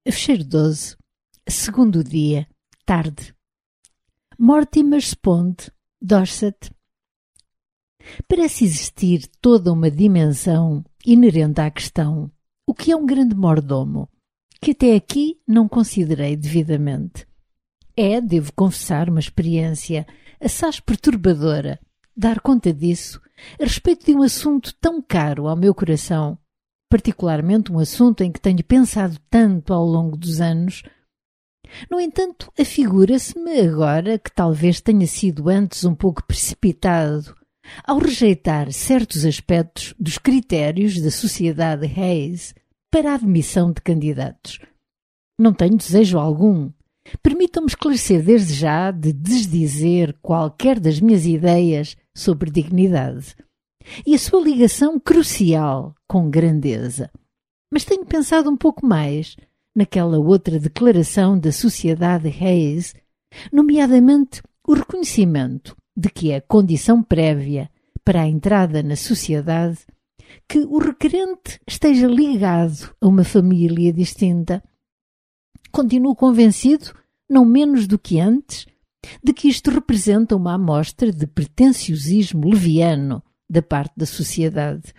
Fecheiro 12, segundo dia, tarde. Mortimer Sponde, Dorset. Parece existir toda uma dimensão inerente à questão: o que é um grande mordomo, que até aqui não considerei devidamente. É, devo confessar, uma experiência assaz perturbadora dar conta disso a respeito de um assunto tão caro ao meu coração, particularmente um assunto em que tenho pensado tanto ao longo dos anos. No entanto, afigura-se-me agora que talvez tenha sido antes um pouco precipitado ao rejeitar certos aspectos dos critérios da Sociedade Hayes para a admissão de candidatos. Não tenho desejo algum. Permitam-me esclarecer desde já de desdizer qualquer das minhas ideias sobre dignidade e a sua ligação crucial com grandeza. Mas tenho pensado um pouco mais naquela outra declaração da Sociedade Hayes, nomeadamente o reconhecimento de que é condição prévia para a entrada na sociedade que o requerente esteja ligado a uma família distinta. Continuo convencido, não menos do que antes, de que isto representa uma amostra de pretenciosismo leviano da parte da sociedade.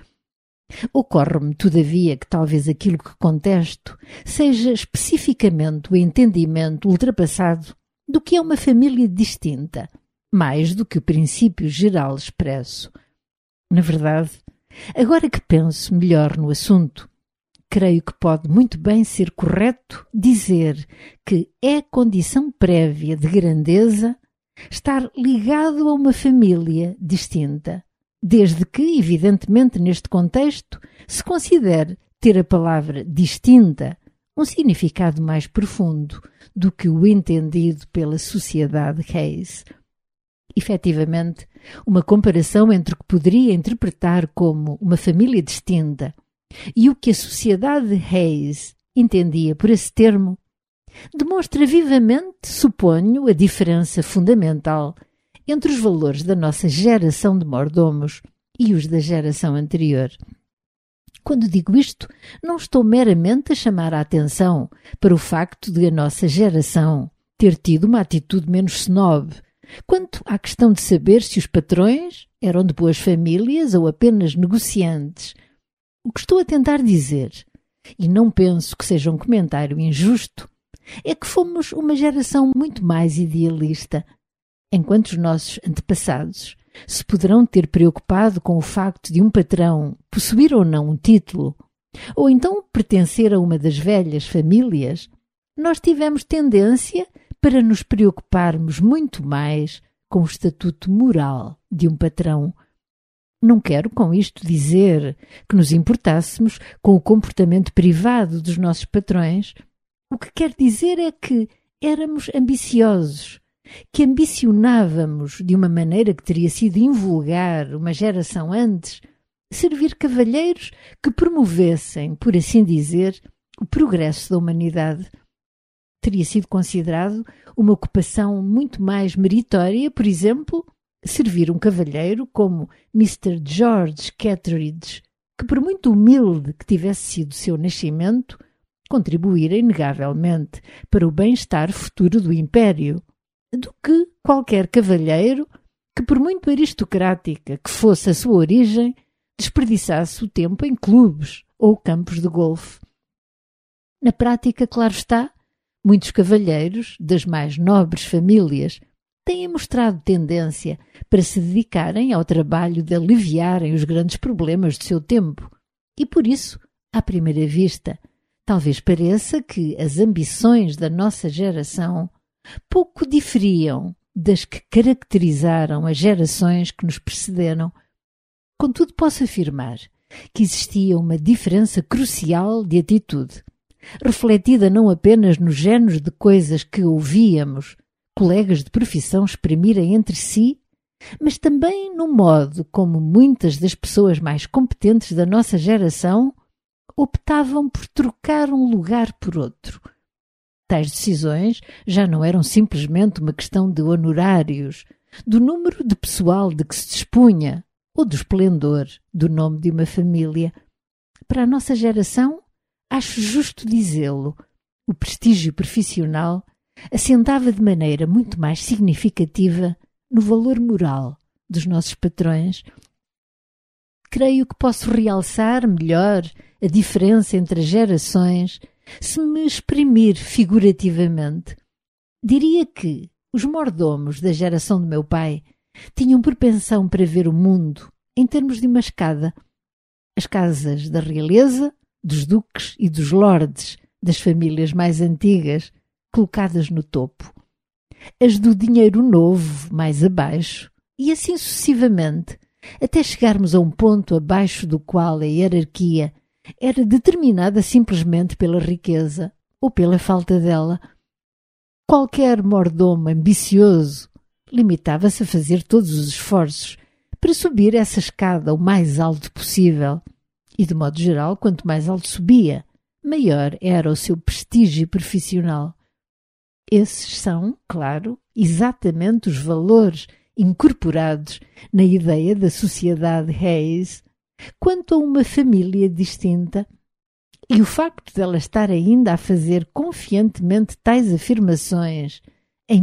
Ocorre-me, todavia, que talvez aquilo que contesto seja especificamente o entendimento ultrapassado do que é uma família distinta, mais do que o princípio geral expresso. Na verdade, agora que penso melhor no assunto, creio que pode muito bem ser correto dizer que é condição prévia de grandeza estar ligado a uma família distinta, desde que, evidentemente, neste contexto, se considere ter a palavra distinta um significado mais profundo do que o entendido pela Sociedade Hayes. Efetivamente, uma comparação entre o que poderia interpretar como uma família distinta e o que a Sociedade Hayes entendia por esse termo demonstra vivamente, suponho, a diferença fundamental entre os valores da nossa geração de mordomos e os da geração anterior. Quando digo isto, não estou meramente a chamar a atenção para o facto de a nossa geração ter tido uma atitude menos snob quanto à questão de saber se os patrões eram de boas famílias ou apenas negociantes. O que estou a tentar dizer, e não penso que seja um comentário injusto, é que fomos uma geração muito mais idealista. Enquanto os nossos antepassados se poderão ter preocupado com o facto de um patrão possuir ou não um título, ou então pertencer a uma das velhas famílias, nós tivemos tendência para nos preocuparmos muito mais com o estatuto moral de um patrão. Não quero com isto dizer que nos importássemos com o comportamento privado dos nossos patrões. O que quero dizer é que éramos ambiciosos, que ambicionávamos, de uma maneira que teria sido invulgar uma geração antes, servir cavalheiros que promovessem, por assim dizer, o progresso da humanidade. Teria sido considerado uma ocupação muito mais meritória, por exemplo, servir um cavalheiro como Mr. George Catteridge, que por muito humilde que tivesse sido seu nascimento, contribuíra inegavelmente para o bem-estar futuro do Império, do que qualquer cavalheiro que, por muito aristocrática que fosse a sua origem, desperdiçasse o tempo em clubes ou campos de golfe. Na prática, claro está, muitos cavalheiros das mais nobres famílias têm mostrado tendência para se dedicarem ao trabalho de aliviarem os grandes problemas do seu tempo e, por isso, à primeira vista, talvez pareça que as ambições da nossa geração pouco diferiam das que caracterizaram as gerações que nos precederam. Contudo, posso afirmar que existia uma diferença crucial de atitude, refletida não apenas nos géneros de coisas que ouvíamos colegas de profissão exprimirem entre si, mas também no modo como muitas das pessoas mais competentes da nossa geração optavam por trocar um lugar por outro. Tais decisões já não eram simplesmente uma questão de honorários, do número de pessoal de que se dispunha ou do esplendor do nome de uma família. Para a nossa geração, acho justo dizê-lo, o prestígio profissional assentava de maneira muito mais significativa no valor moral dos nossos patrões. Creio que posso realçar melhor a diferença entre as gerações se me exprimir figurativamente. Diria que os mordomos da geração do meu pai tinham propensão para ver o mundo em termos de uma escada. As casas da realeza, dos duques e dos lordes das famílias mais antigas, colocadas no topo. As do dinheiro novo, mais abaixo, e assim sucessivamente, até chegarmos a um ponto abaixo do qual a hierarquia era determinada simplesmente pela riqueza ou pela falta dela. Qualquer mordomo ambicioso limitava-se a fazer todos os esforços para subir essa escada o mais alto possível, e de modo geral, quanto mais alto subia, maior era o seu prestígio profissional. Esses são, claro, exatamente os valores incorporados na ideia da sociedade Hayes quanto a uma família distinta, e o facto dela estar ainda a fazer confiantemente tais afirmações em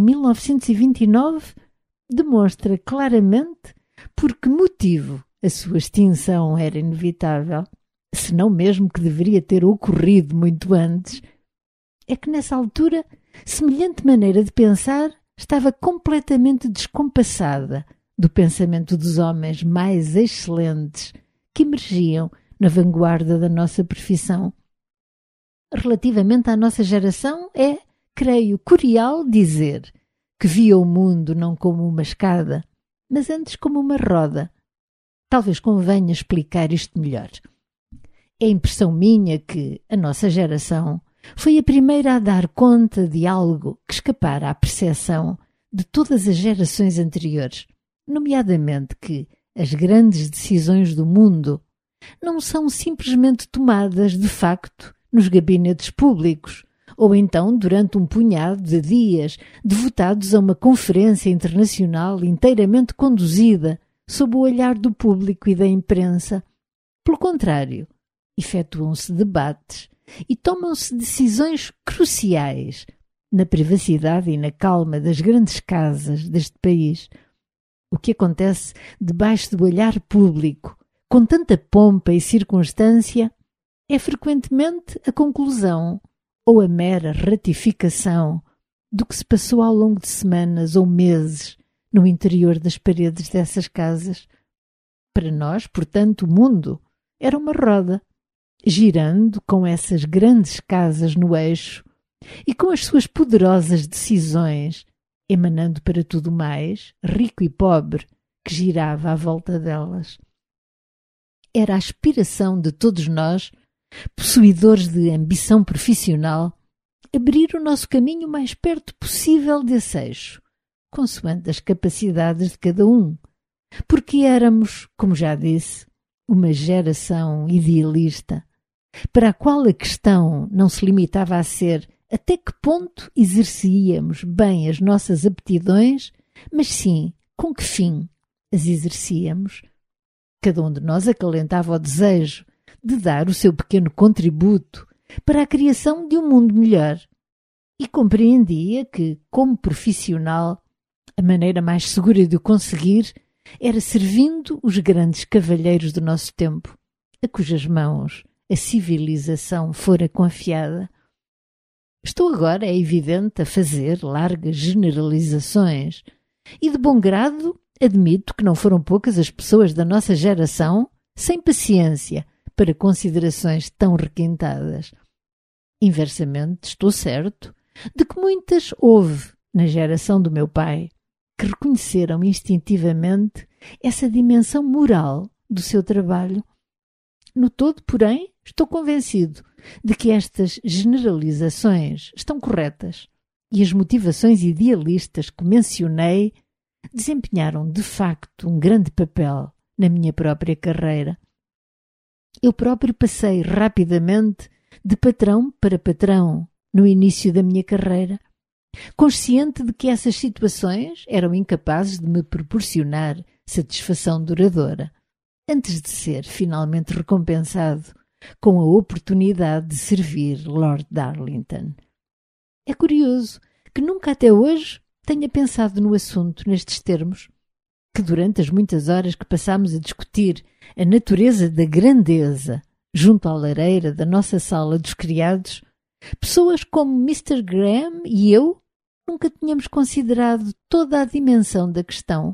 1929 demonstra claramente por que motivo a sua extinção era inevitável, se não mesmo que deveria ter ocorrido muito antes. É que nessa altura semelhante maneira de pensar estava completamente descompassada do pensamento dos homens mais excelentes que emergiam na vanguarda da nossa profissão. Relativamente à nossa geração, é, creio, curial dizer que via o mundo não como uma escada, mas antes como uma roda. Talvez convenha explicar isto melhor. É impressão minha que a nossa geração foi a primeira a dar conta de algo que escapara à percepção de todas as gerações anteriores, nomeadamente que as grandes decisões do mundo não são simplesmente tomadas de facto nos gabinetes públicos, ou então durante um punhado de dias devotados a uma conferência internacional inteiramente conduzida sob o olhar do público e da imprensa. Pelo contrário, efetuam-se debates e tomam-se decisões cruciais na privacidade e na calma das grandes casas deste país. O que acontece debaixo do olhar público, com tanta pompa e circunstância, é frequentemente a conclusão ou a mera ratificação do que se passou ao longo de semanas ou meses no interior das paredes dessas casas. Para nós, portanto, o mundo era uma roda, girando com essas grandes casas no eixo e com as suas poderosas decisões, emanando para tudo mais, rico e pobre, que girava à volta delas. Era a aspiração de todos nós, possuidores de ambição profissional, abrir o nosso caminho o mais perto possível desse eixo, consoante as capacidades de cada um, porque éramos, como já disse, uma geração idealista, para a qual a questão não se limitava a ser até que ponto exercíamos bem as nossas aptidões, mas sim com que fim as exercíamos. Cada um de nós acalentava o desejo de dar o seu pequeno contributo para a criação de um mundo melhor e compreendia que, como profissional, a maneira mais segura de o conseguir era servindo os grandes cavalheiros do nosso tempo, a cujas mãos a civilização fora confiada. Estou agora, é evidente, a fazer largas generalizações e de bom grado admito que não foram poucas as pessoas da nossa geração sem paciência para considerações tão requintadas. Inversamente, estou certo de que muitas houve na geração do meu pai que reconheceram instintivamente essa dimensão moral do seu trabalho. No todo, porém, estou convencido de que estas generalizações estão corretas e as motivações idealistas que mencionei desempenharam de facto um grande papel na minha própria carreira. Eu próprio passei rapidamente de patrão para patrão no início da minha carreira, consciente de que essas situações eram incapazes de me proporcionar satisfação duradoura, antes de ser finalmente recompensado com a oportunidade de servir Lord Darlington. É curioso que nunca até hoje tenha pensado no assunto nestes termos, que durante as muitas horas que passámos a discutir a natureza da grandeza junto à lareira da nossa sala dos criados, pessoas como Mr. Graham e eu nunca tínhamos considerado toda a dimensão da questão.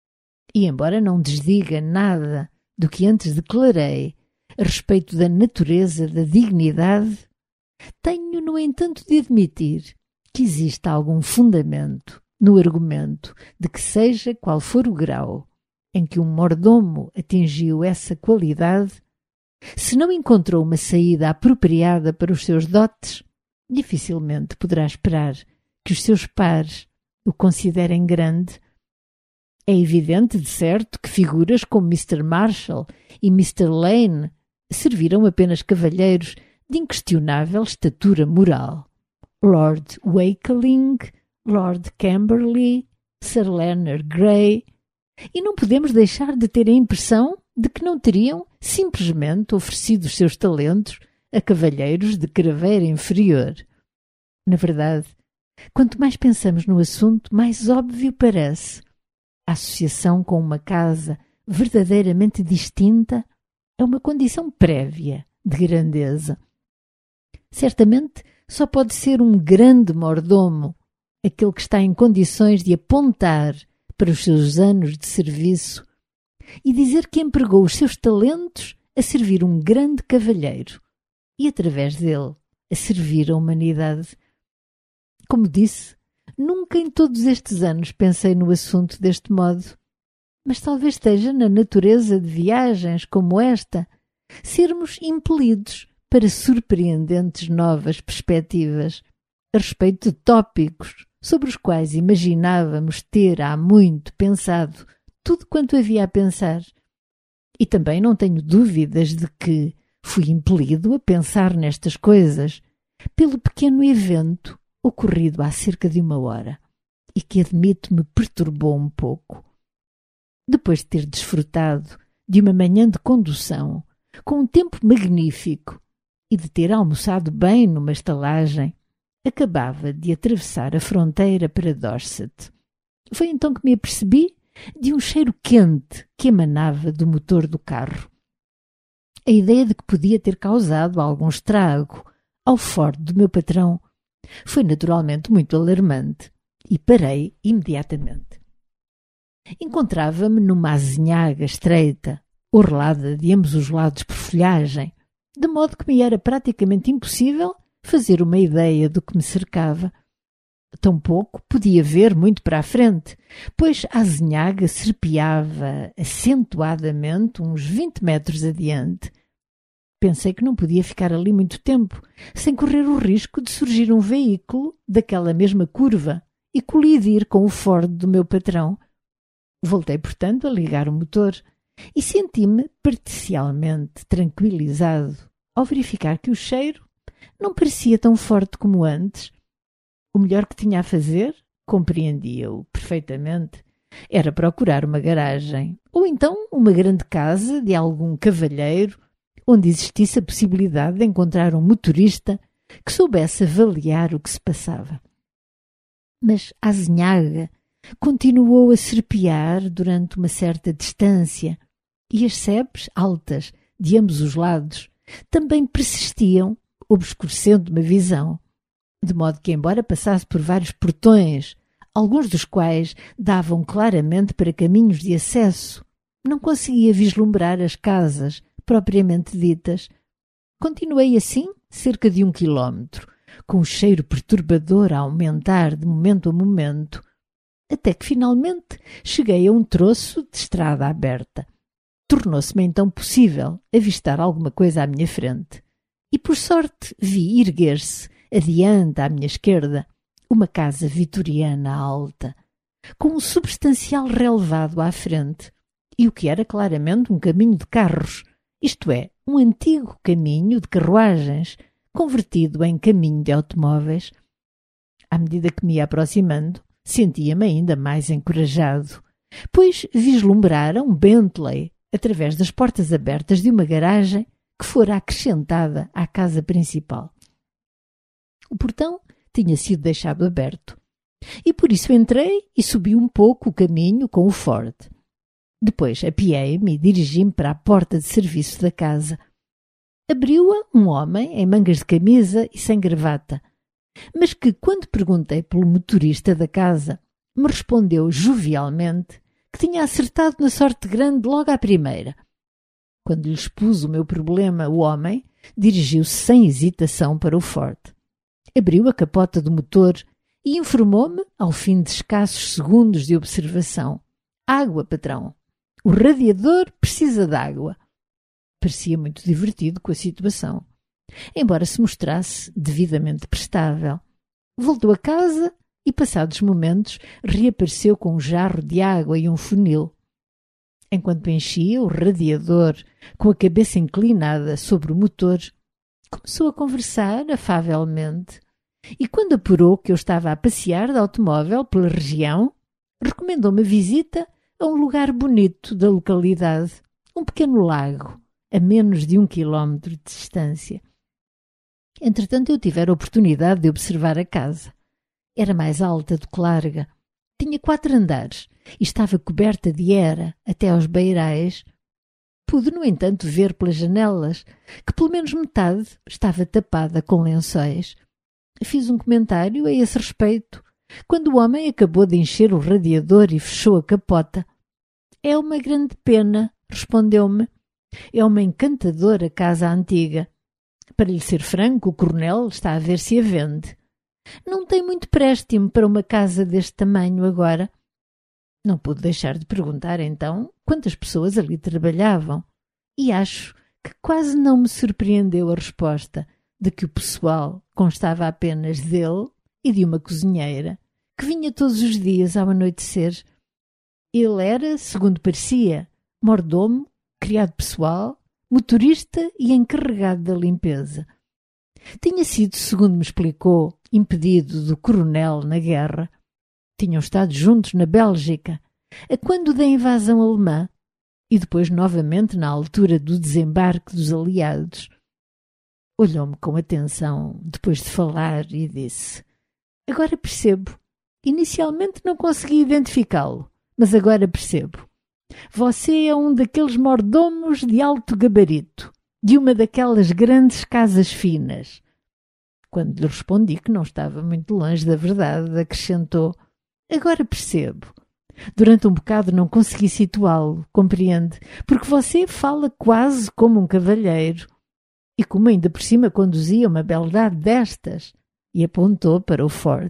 E embora não desdiga nada do que antes declarei a respeito da natureza da dignidade, tenho, no entanto, de admitir que existe algum fundamento no argumento de que, seja qual for o grau em que um mordomo atingiu essa qualidade, se não encontrou uma saída apropriada para os seus dotes, dificilmente poderá esperar que os seus pares o considerem grande. É evidente, de certo, que figuras como Mr. Marshall e Mr. Lane serviram apenas cavalheiros de inquestionável estatura moral. Lord Wakeling, Lord Camberley, Sir Leonard Grey, e não podemos deixar de ter a impressão de que não teriam simplesmente oferecido os seus talentos a cavalheiros de craveira inferior. Na verdade, quanto mais pensamos no assunto, mais óbvio parece. A associação com uma casa verdadeiramente distinta é uma condição prévia de grandeza. Certamente só pode ser um grande mordomo aquele que está em condições de apontar para os seus anos de serviço e dizer que empregou os seus talentos a servir um grande cavalheiro e, através dele, a servir a humanidade. Como disse, nunca em todos estes anos pensei no assunto deste modo, mas talvez esteja na natureza de viagens como esta sermos impelidos para surpreendentes novas perspectivas a respeito de tópicos sobre os quais imaginávamos ter há muito pensado tudo quanto havia a pensar. E também não tenho dúvidas de que fui impelido a pensar nestas coisas pelo pequeno evento ocorrido há cerca de 1 hora e que, admito, me perturbou um pouco. Depois de ter desfrutado de uma manhã de condução com um tempo magnífico e de ter almoçado bem numa estalagem, acabava de atravessar a fronteira para Dorset. Foi então que me apercebi de um cheiro quente que emanava do motor do carro. A ideia de que podia ter causado algum estrago ao Ford do meu patrão foi naturalmente muito alarmante e parei imediatamente. Encontrava-me numa azinhaga estreita, orlada de ambos os lados por folhagem, de modo que me era praticamente impossível fazer uma ideia do que me cercava. Tampouco podia ver muito para a frente, pois a azinhaga serpeava acentuadamente uns 20 metros adiante. Pensei que não podia ficar ali muito tempo, sem correr o risco de surgir um veículo daquela mesma curva e colidir com o Ford do meu patrão. Voltei, portanto, a ligar o motor e senti-me parcialmente tranquilizado ao verificar que o cheiro não parecia tão forte como antes. O melhor que tinha a fazer, compreendia-o perfeitamente, era procurar uma garagem ou então uma grande casa de algum cavalheiro onde existisse a possibilidade de encontrar um motorista que soubesse avaliar o que se passava. Mas a azinhaga continuou a serpear durante uma certa distância e as sebes altas de ambos os lados também persistiam, obscurecendo-me a visão, de modo que, embora passasse por vários portões, alguns dos quais davam claramente para caminhos de acesso, não conseguia vislumbrar as casas propriamente ditas. Continuei assim cerca de 1 quilómetro, com o cheiro perturbador a aumentar de momento a momento, até que finalmente cheguei a um troço de estrada aberta. Tornou-se-me então possível avistar alguma coisa à minha frente, e por sorte vi erguer-se, adiante à minha esquerda, uma casa vitoriana alta, com um substancial relevado à frente, e o que era claramente um caminho de carros, isto é, um antigo caminho de carruagens, convertido em caminho de automóveis. À medida que me ia aproximando, sentia-me ainda mais encorajado, pois vislumbrara um Bentley através das portas abertas de uma garagem que fora acrescentada à casa principal. O portão tinha sido deixado aberto. E por isso entrei e subi um pouco o caminho com o Ford. Depois apiei-me e dirigi-me para a porta de serviço da casa. Abriu-a um homem em mangas de camisa e sem gravata, mas que, quando perguntei pelo motorista da casa, me respondeu jovialmente que tinha acertado na sorte grande logo à primeira. Quando lhe expus o meu problema, o homem dirigiu-se sem hesitação para o Ford. Abriu a capota do motor e informou-me, ao fim de escassos segundos de observação: água, patrão. O radiador precisa de água. Parecia muito divertido com a situação, embora se mostrasse devidamente prestável. Voltou a casa e, passados momentos, reapareceu com um jarro de água e um funil. Enquanto enchia o radiador com a cabeça inclinada sobre o motor, começou a conversar afavelmente e, quando apurou que eu estava a passear de automóvel pela região, recomendou-me a visita a um lugar bonito da localidade, um pequeno lago, a menos de 1 quilómetro de distância. Entretanto, eu tive a oportunidade de observar a casa. Era mais alta do que larga. Tinha 4 andares e estava coberta de era até aos beirais. Pude, no entanto, ver pelas janelas que pelo menos metade estava tapada com lençóis. Fiz um comentário a esse respeito quando o homem acabou de encher o radiador e fechou a capota. É uma grande pena, respondeu-me. É uma encantadora casa antiga. Para lhe ser franco, o coronel está a ver se a vende. Não tem muito préstimo para uma casa deste tamanho agora. Não pude deixar de perguntar, então, quantas pessoas ali trabalhavam. E acho que quase não me surpreendeu a resposta de que o pessoal constava apenas dele e de uma cozinheira, que vinha todos os dias ao anoitecer. Ele era, segundo parecia, mordomo, criado pessoal, motorista e encarregado da limpeza. Tinha sido, segundo me explicou, impedido do coronel na guerra. Tinham estado juntos na Bélgica, a quando da invasão alemã, e depois novamente na altura do desembarque dos aliados. Olhou-me com atenção depois de falar e disse: agora percebo. Inicialmente não consegui identificá-lo, mas agora percebo. Você é um daqueles mordomos de alto gabarito, de uma daquelas grandes casas finas. Quando lhe respondi que não estava muito longe da verdade, acrescentou: agora percebo. Durante um bocado não consegui situá-lo, compreende? Porque você fala quase como um cavalheiro. E como ainda por cima conduzia uma beldade destas, e apontou para o Ford.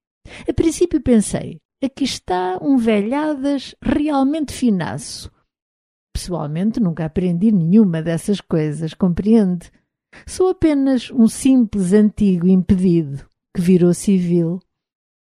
A princípio pensei: aqui está um velhadas realmente finaço. Pessoalmente nunca aprendi nenhuma dessas coisas, compreende? Sou apenas um simples antigo impedido que virou civil.